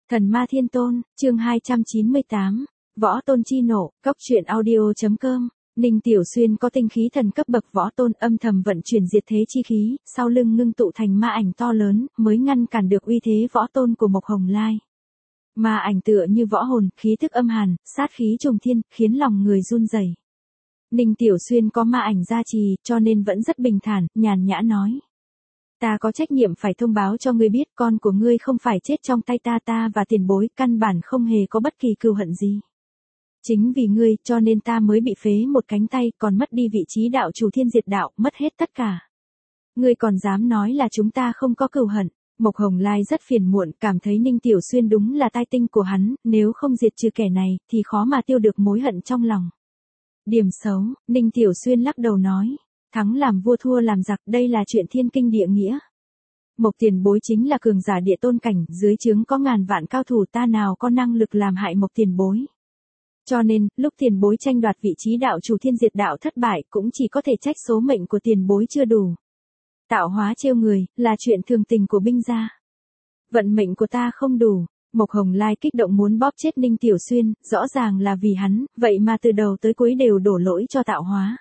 Thần ma thiên tôn, chương 298, võ tôn chi nộ, cóc truyện audio.com. Ninh Tiểu Xuyên có tinh khí thần cấp bậc võ tôn, âm thầm vận chuyển diệt thế chi khí, sau lưng ngưng tụ thành ma ảnh to lớn, mới ngăn cản được uy thế võ tôn của Mộc Hồng Lai. Ma ảnh tựa như võ hồn, khí thức âm hàn, sát khí trùng thiên, khiến lòng người run rẩy. Ninh Tiểu Xuyên có ma ảnh gia trì, cho nên vẫn rất bình thản, nhàn nhã nói. Ta có trách nhiệm phải thông báo cho ngươi biết, con của ngươi không phải chết trong tay ta và tiền bối, căn bản không hề có bất kỳ cừu hận gì. Chính vì ngươi, cho nên ta mới bị phế một cánh tay, còn mất đi vị trí đạo chủ thiên diệt đạo, mất hết tất cả. Ngươi còn dám nói là chúng ta không có cừu hận. Mộc Hồng Lai rất phiền muộn, cảm thấy Ninh Tiểu Xuyên đúng là tai tinh của hắn, nếu không diệt trừ kẻ này, thì khó mà tiêu được mối hận trong lòng. Điểm xấu, Ninh Tiểu Xuyên lắc đầu nói. Thắng làm vua thua làm giặc, đây là chuyện thiên kinh địa nghĩa. Mộc tiền bối chính là cường giả địa tôn cảnh, dưới trướng có ngàn vạn cao thủ, ta nào có năng lực làm hại Mộc tiền bối. Cho nên, lúc tiền bối tranh đoạt vị trí đạo chủ thiên diệt đạo thất bại, cũng chỉ có thể trách số mệnh của tiền bối chưa đủ. Tạo hóa trêu người, là chuyện thường tình của binh gia. Vận mệnh của ta không đủ. Mộc Hồng Lai kích động muốn bóp chết Ninh Tiểu Xuyên, rõ ràng là vì hắn, vậy mà từ đầu tới cuối đều đổ lỗi cho tạo hóa.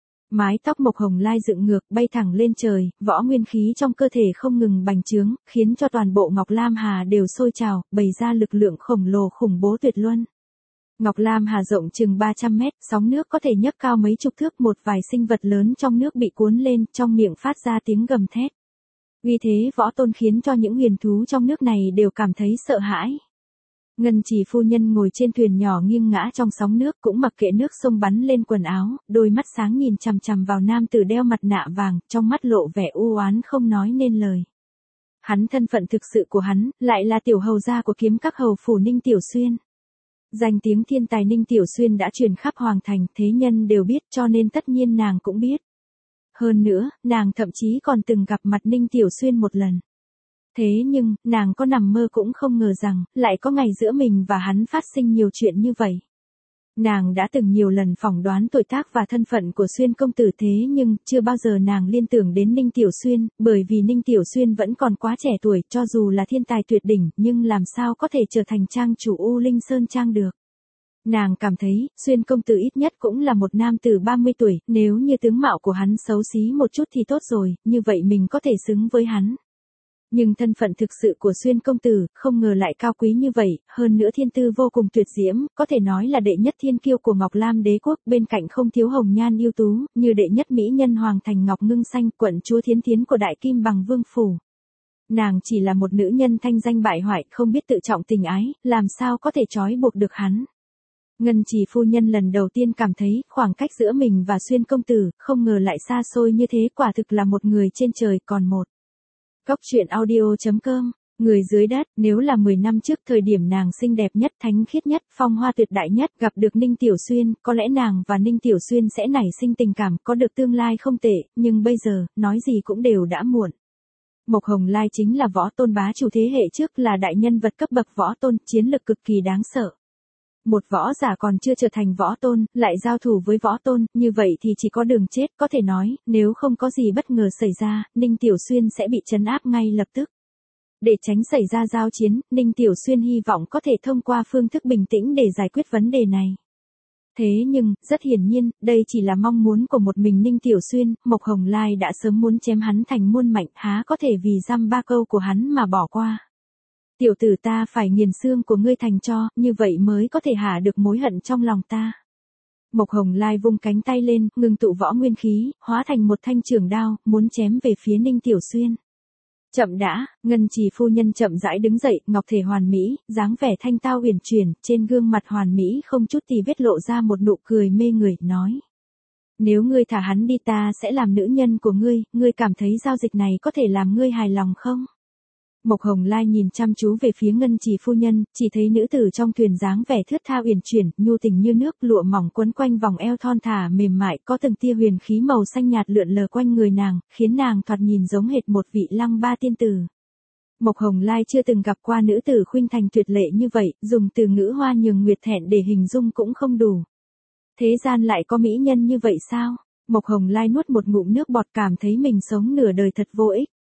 Mái tóc Mộc Hồng Lai dựng ngược, bay thẳng lên trời, võ nguyên khí trong cơ thể không ngừng bành trướng, khiến cho toàn bộ Ngọc Lam Hà đều sôi trào, bày ra lực lượng khổng lồ khủng bố tuyệt luân. Ngọc Lam Hà rộng chừng 300 mét, sóng nước có thể nhấc cao mấy chục thước, một vài sinh vật lớn trong nước bị cuốn lên, trong miệng phát ra tiếng gầm thét. Uy thế võ tôn khiến cho những huyền thú trong nước này đều cảm thấy sợ hãi. Ngân Chỉ phu nhân ngồi trên thuyền nhỏ nghiêng ngã trong sóng nước, cũng mặc kệ nước sông bắn lên quần áo, đôi mắt sáng nhìn chằm chằm vào nam tử đeo mặt nạ vàng, trong mắt lộ vẻ u oán không nói nên lời. Hắn thân phận thực sự của hắn, lại là tiểu hầu gia của kiếm các hầu phủ Ninh Tiểu Xuyên. Danh tiếng thiên tài Ninh Tiểu Xuyên đã truyền khắp hoàng thành, thế nhân đều biết, cho nên tất nhiên nàng cũng biết. Hơn nữa, nàng thậm chí còn từng gặp mặt Ninh Tiểu Xuyên một lần. Thế nhưng, nàng có nằm mơ cũng không ngờ rằng, lại có ngày giữa mình và hắn phát sinh nhiều chuyện như vậy. Nàng đã từng nhiều lần phỏng đoán tuổi tác và thân phận của Xuyên công tử, thế nhưng, chưa bao giờ nàng liên tưởng đến Ninh Tiểu Xuyên, bởi vì Ninh Tiểu Xuyên vẫn còn quá trẻ tuổi, cho dù là thiên tài tuyệt đỉnh, nhưng làm sao có thể trở thành trang chủ U Linh Sơn Trang được. Nàng cảm thấy, Xuyên công tử ít nhất cũng là một nam tử 30 tuổi, nếu như tướng mạo của hắn xấu xí một chút thì tốt rồi, như vậy mình có thể xứng với hắn. Nhưng thân phận thực sự của Xuyên công tử, không ngờ lại cao quý như vậy, hơn nữa thiên tư vô cùng tuyệt diễm, có thể nói là đệ nhất thiên kiêu của Ngọc Lam đế quốc, bên cạnh không thiếu hồng nhan ưu tú, như đệ nhất mỹ nhân hoàng thành Ngọc Ngưng Xanh, quận chúa Thiến Thiến của Đại Kim Bằng Vương phủ. Nàng chỉ là một nữ nhân thanh danh bại hoại, không biết tự trọng tình ái, làm sao có thể trói buộc được hắn. Ngân Chỉ phu nhân lần đầu tiên cảm thấy, khoảng cách giữa mình và Xuyên công tử, không ngờ lại xa xôi như thế, quả thực là một người trên trời còn một. Cóc truyện audio.com, người dưới đất, nếu là 10 năm trước thời điểm nàng xinh đẹp nhất, thánh khiết nhất, phong hoa tuyệt đại nhất, gặp được Ninh Tiểu Xuyên, có lẽ nàng và Ninh Tiểu Xuyên sẽ nảy sinh tình cảm, có được tương lai không tệ, nhưng bây giờ, nói gì cũng đều đã muộn. Mộc Hồng Lai chính là võ tôn bá chủ thế hệ trước, là đại nhân vật cấp bậc võ tôn, chiến lực cực kỳ đáng sợ. Một võ giả còn chưa trở thành võ tôn, lại giao thủ với võ tôn, như vậy thì chỉ có đường chết, có thể nói, nếu không có gì bất ngờ xảy ra, Ninh Tiểu Xuyên sẽ bị trấn áp ngay lập tức. Để tránh xảy ra giao chiến, Ninh Tiểu Xuyên hy vọng có thể thông qua phương thức bình tĩnh để giải quyết vấn đề này. Thế nhưng, rất hiển nhiên, đây chỉ là mong muốn của một mình Ninh Tiểu Xuyên, Mộc Hồng Lai đã sớm muốn chém hắn thành muôn mảnh, há có thể vì dăm ba câu của hắn mà bỏ qua. Tiểu tử, ta phải nghiền xương của ngươi thành tro, như vậy mới có thể hạ được mối hận trong lòng ta. Mộc Hồng Lai vung cánh tay lên, ngưng tụ võ nguyên khí, hóa thành một thanh trường đao, muốn chém về phía Ninh Tiểu Xuyên. Chậm đã, Ngân Chỉ phu nhân chậm rãi đứng dậy, ngọc thể hoàn mỹ, dáng vẻ thanh tao uyển chuyển, trên gương mặt hoàn mỹ không chút tì vết lộ ra một nụ cười mê người, nói. Nếu ngươi thả hắn đi, ta sẽ làm nữ nhân của ngươi cảm thấy giao dịch này có thể làm ngươi hài lòng không? Mộc Hồng Lai nhìn chăm chú về phía Ngân Chỉ phu nhân, chỉ thấy nữ tử trong thuyền dáng vẻ thướt tha uyển chuyển, nhu tình như nước, lụa mỏng quấn quanh vòng eo thon thả mềm mại, có từng tia huyền khí màu xanh nhạt lượn lờ quanh người nàng, khiến nàng thoạt nhìn giống hệt một vị lăng ba tiên tử. Mộc Hồng Lai chưa từng gặp qua nữ tử khuynh thành tuyệt lệ như vậy, dùng từ ngữ hoa nhường nguyệt thẹn để hình dung cũng không đủ. Thế gian lại có mỹ nhân như vậy sao? Mộc Hồng Lai nuốt một ngụm nước bọt, cảm thấy mình sống nửa đời thật vô ích.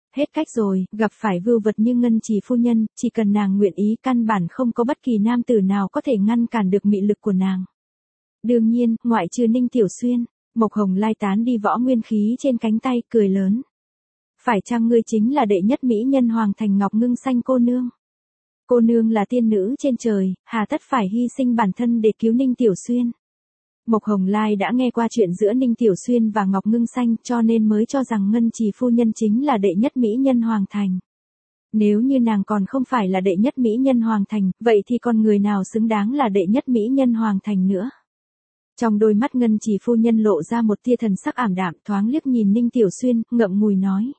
Hết cách rồi, gặp phải vưu vật như Ngân Trì phu nhân, chỉ cần nàng nguyện ý căn bản không có bất kỳ nam tử nào có thể ngăn cản được mị lực của nàng. Đương nhiên, ngoại trừ Ninh Tiểu Xuyên, Mộc Hồng Lai tán đi võ nguyên khí trên cánh tay, cười lớn. Phải chăng ngươi chính là đệ nhất mỹ nhân Hoàng Thành Ngọc Ngưng Xanh cô nương? Cô nương là tiên nữ trên trời, hà tất phải hy sinh bản thân để cứu Ninh Tiểu Xuyên? Mộc Hồng Lai đã nghe qua chuyện giữa Ninh Tiểu Xuyên và Ngọc Ngưng Xanh cho nên mới cho rằng Ngân Trì phu nhân chính là đệ nhất mỹ nhân Hoàng Thành. Nếu như nàng còn không phải là đệ nhất mỹ nhân Hoàng Thành, vậy thì còn người nào xứng đáng là đệ nhất mỹ nhân Hoàng Thành nữa? Trong đôi mắt Ngân Trì phu nhân lộ ra một tia thần sắc ảm đạm, thoáng liếc nhìn Ninh Tiểu Xuyên, ngậm ngùi nói.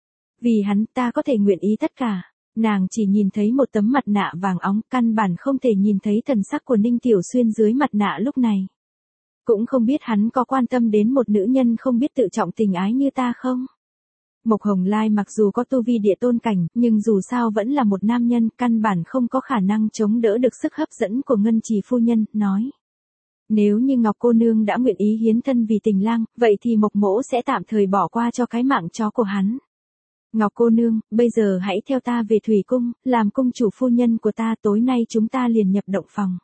Vì hắn ta có thể nguyện ý tất cả. Nàng chỉ nhìn thấy một tấm mặt nạ vàng óng, căn bản không thể nhìn thấy thần sắc của Ninh Tiểu Xuyên dưới mặt nạ lúc này. Cũng không biết hắn có quan tâm đến một nữ nhân không biết tự trọng tình ái như ta không? Mộc Hồng Lai mặc dù có tu vi địa tôn cảnh, nhưng dù sao vẫn là một nam nhân, căn bản không có khả năng chống đỡ được sức hấp dẫn của Ngân Trì phu nhân, nói. Nếu như Ngọc cô nương đã nguyện ý hiến thân vì tình lang, vậy thì Mộc mỗ sẽ tạm thời bỏ qua cho cái mạng chó của hắn. Ngọc cô nương, bây giờ hãy theo ta về Thủy Cung, làm cung chủ phu nhân của ta, tối nay chúng ta liền nhập động phòng.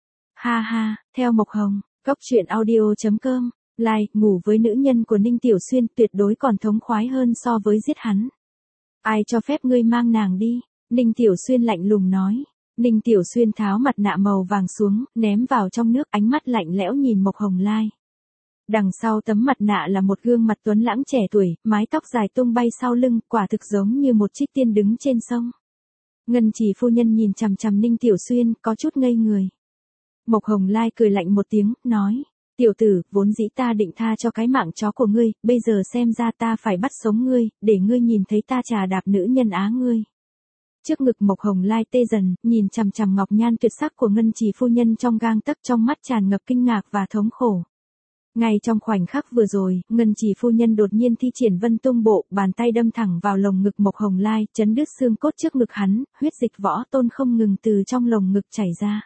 Ha ha, theo Mộc Hồng, Cốc truyện audio.com, like, ngủ với nữ nhân của Ninh Tiểu Xuyên tuyệt đối còn thống khoái hơn so với giết hắn. Ai cho phép ngươi mang nàng đi? Ninh Tiểu Xuyên lạnh lùng nói. Ninh Tiểu Xuyên tháo mặt nạ màu vàng xuống, ném vào trong nước, ánh mắt lạnh lẽo nhìn Mộc Hồng Lai. Đằng sau tấm mặt nạ là một gương mặt tuấn lãng trẻ tuổi, mái tóc dài tung bay sau lưng, quả thực giống như một trích tiên đứng trên sông. Ngân Trì phu nhân nhìn chằm chằm Ninh Tiểu Xuyên, có chút ngây người. Mộc Hồng Lai cười lạnh một tiếng, nói, tiểu tử, vốn dĩ ta định tha cho cái mạng chó của ngươi, bây giờ xem ra ta phải bắt sống ngươi, để ngươi nhìn thấy ta trà đạp nữ nhân á ngươi. Trước ngực Mộc Hồng Lai tê dần, nhìn chằm chằm ngọc nhan tuyệt sắc của Ngân Trì phu nhân trong gang tấc, trong mắt tràn ngập kinh ngạc và thống khổ. Ngay trong khoảnh khắc vừa rồi, Ngân Trì phu nhân đột nhiên thi triển Vân Tung Bộ, bàn tay đâm thẳng vào lồng ngực Mộc Hồng Lai, chấn đứt xương cốt trước ngực hắn, huyết dịch võ tôn không ngừng từ trong lồng ngực chảy ra.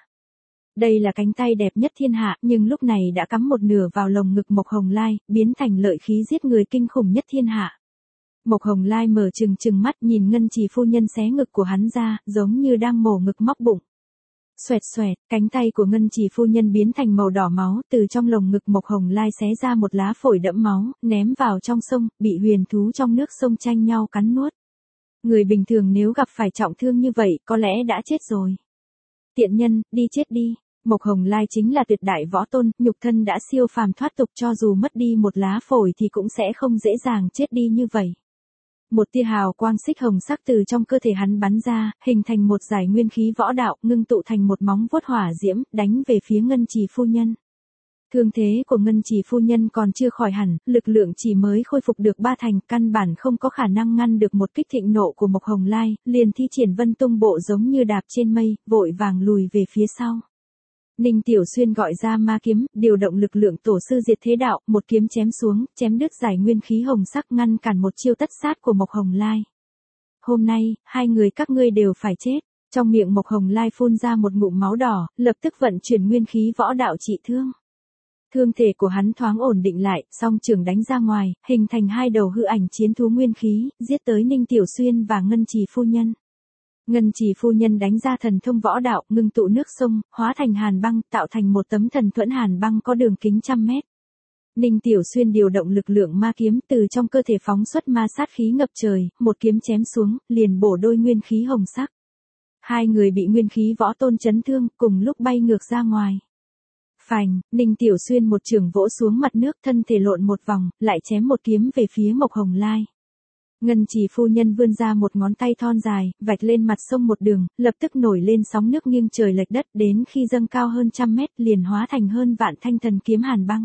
Đây là cánh tay đẹp nhất thiên hạ, nhưng lúc này đã cắm một nửa vào lồng ngực Mộc Hồng Lai, biến thành lợi khí giết người kinh khủng nhất thiên hạ. Mộc Hồng Lai mở trừng mắt nhìn Ngân Trì phu nhân xé ngực của hắn ra, giống như đang mổ ngực móc bụng. Xoẹt xoẹt, cánh tay của Ngân Trì phu nhân biến thành màu đỏ máu, từ trong lồng ngực Mộc Hồng Lai xé ra một lá phổi đẫm máu, ném vào trong sông, bị huyền thú trong nước sông tranh nhau cắn nuốt. Người bình thường nếu gặp phải trọng thương như vậy, có lẽ đã chết rồi. Tiện nhân, đi chết đi. Mộc Hồng Lai chính là tuyệt đại võ tôn, nhục thân đã siêu phàm thoát tục, cho dù mất đi một lá phổi thì cũng sẽ không dễ dàng chết đi như vậy. Một tia hào quang xích hồng sắc từ trong cơ thể hắn bắn ra, hình thành một dải nguyên khí võ đạo, ngưng tụ thành một móng vuốt hỏa diễm, đánh về phía Ngân Trì phu nhân. Thương thế của Ngân Trì phu nhân còn chưa khỏi hẳn, lực lượng chỉ mới khôi phục được 3 thành, căn bản không có khả năng ngăn được một kích thịnh nộ của Mộc Hồng Lai, liền thi triển Vân Tung Bộ giống như đạp trên mây, vội vàng lùi về phía sau. Ninh Tiểu Xuyên gọi ra ma kiếm, điều động lực lượng tổ sư diệt thế đạo, một kiếm chém xuống, chém đứt giải nguyên khí hồng sắc, ngăn cản một chiêu tất sát của Mộc Hồng Lai. Hôm nay, hai người các ngươi đều phải chết. Trong miệng Mộc Hồng Lai phun ra một ngụm máu đỏ, lập tức vận chuyển nguyên khí võ đạo trị thương. Thương thể của hắn thoáng ổn định lại, song trường đánh ra ngoài, hình thành hai đầu hư ảnh chiến thú nguyên khí, giết tới Ninh Tiểu Xuyên và Ngân Trì phu nhân. Ngân Trì phu nhân đánh ra thần thông võ đạo, ngưng tụ nước sông, hóa thành hàn băng, tạo thành một tấm thần thuẫn hàn băng có đường kính 100 mét. Ninh Tiểu Xuyên điều động lực lượng ma kiếm, từ trong cơ thể phóng xuất ma sát khí ngập trời, một kiếm chém xuống, liền bổ đôi nguyên khí hồng sắc. Hai người bị nguyên khí võ tôn chấn thương, cùng lúc bay ngược ra ngoài. Phành, Ninh Tiểu Xuyên một chưởng vỗ xuống mặt nước, thân thể lộn một vòng, lại chém một kiếm về phía Mộc Hồng Lai. Ngân Trì phu nhân vươn ra một ngón tay thon dài, vạch lên mặt sông một đường, lập tức nổi lên sóng nước nghiêng trời lệch đất, đến khi dâng cao hơn 100 mét liền hóa thành hơn vạn thanh thần kiếm hàn băng.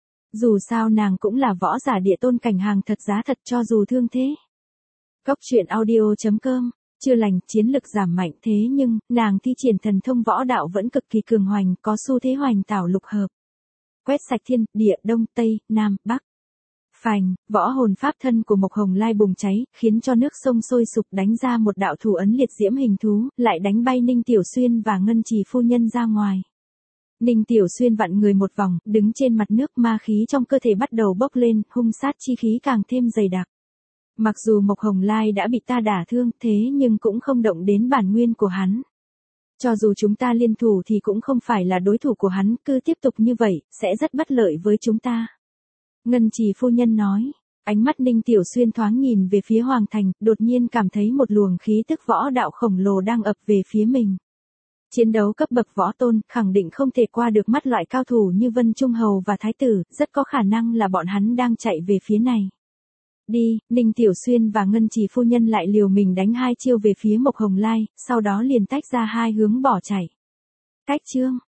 Dù sao nàng cũng là võ giả địa tôn cảnh hàng thật giá thật, cho dù thương thế. Cốc truyện audio.com, chưa lành, chiến lực giảm mạnh, thế nhưng, nàng thi triển thần thông võ đạo vẫn cực kỳ cường hoành, có xu thế hoành tảo lục hợp. Quét sạch thiên, địa, đông, tây, nam, bắc. Phành, võ hồn pháp thân của Mộc Hồng Lai bùng cháy, khiến cho nước sông sôi sục, đánh ra một đạo thủ ấn liệt diễm hình thú, lại đánh bay Ninh Tiểu Xuyên và Ngân Trì phu nhân ra ngoài. Ninh Tiểu Xuyên vặn người một vòng, đứng trên mặt nước, ma khí trong cơ thể bắt đầu bốc lên, hung sát chi khí càng thêm dày đặc. Mặc dù Mộc Hồng Lai đã bị ta đả thương thế nhưng cũng không động đến bản nguyên của hắn. Cho dù chúng ta liên thủ thì cũng không phải là đối thủ của hắn, cứ tiếp tục như vậy, sẽ rất bất lợi với chúng ta. Ngân Trì phu nhân nói, ánh mắt Ninh Tiểu Xuyên thoáng nhìn về phía Hoàng Thành, đột nhiên cảm thấy một luồng khí tức võ đạo khổng lồ đang ập về phía mình. Chiến đấu cấp bậc võ tôn, khẳng định không thể qua được mắt loại cao thủ như Vân Trung Hầu và Thái Tử, rất có khả năng là bọn hắn đang chạy về phía này. Đi, Ninh Tiểu Xuyên và Ngân Trì phu nhân lại liều mình đánh 2 chiêu về phía Mộc Hồng Lai, sau đó liền tách ra 2 hướng bỏ chạy. Cách chương